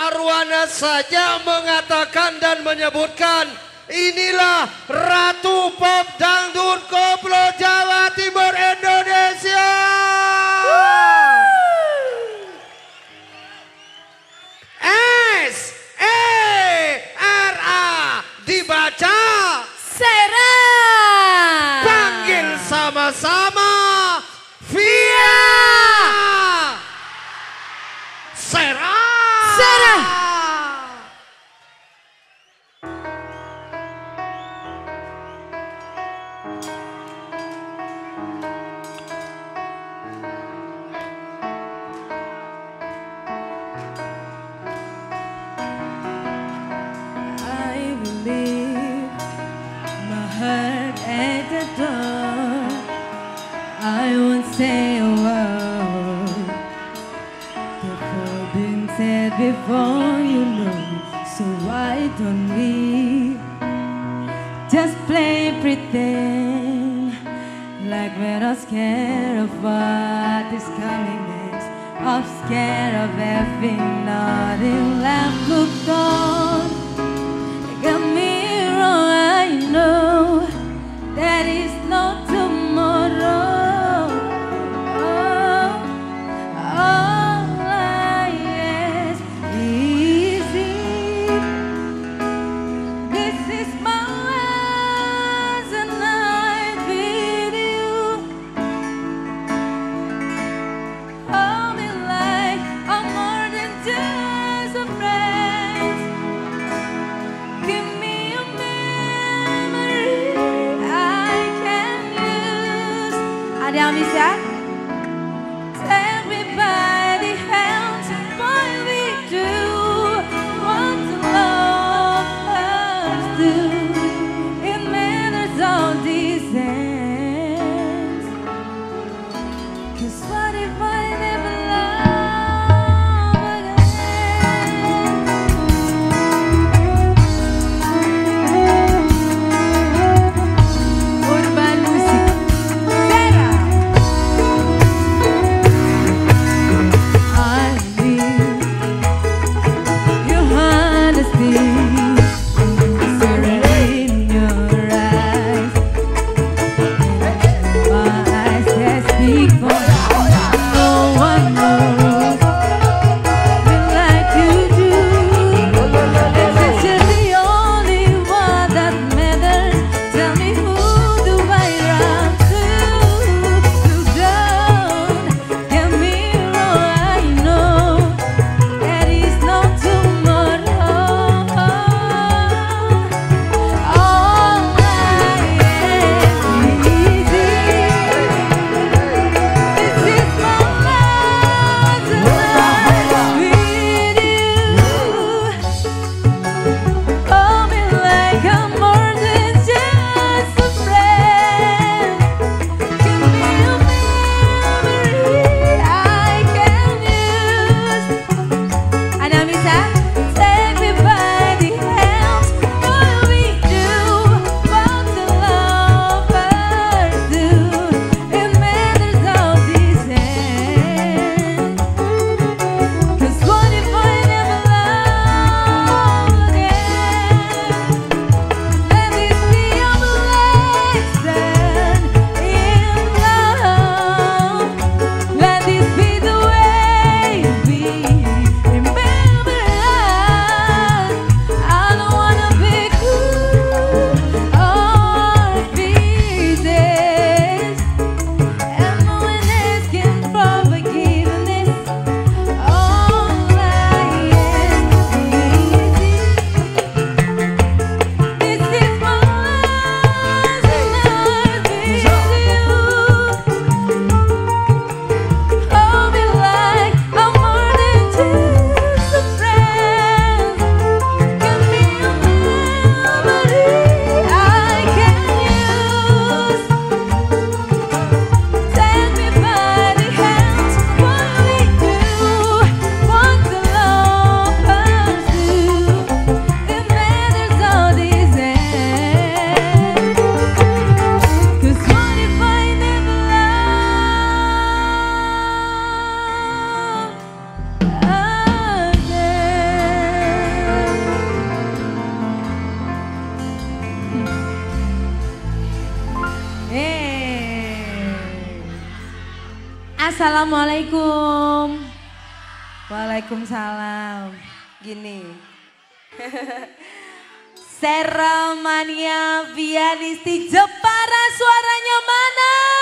Marwana saja mengatakan dan menyebutkan inilah Ratu Pop Dangdut Koplo Jawa Timur Indonesia. S-E-R-A dibaca Sera. Panggil sama-sama Via Sera. Sera. I will leave my heart at the door. I won't say a word. The word been said before, you know. So why don't we just play pretend like we're not scared of what is coming next, or scared of having nothing left looked on. Got me wrong, I know there is no tomorrow. All I ask is if this is my last night with you. Hold me like I'm more than just a friend. Assalamualaikum. Waalaikumsalam. Gini. Seremania Vianisti Jepara suaranya mana?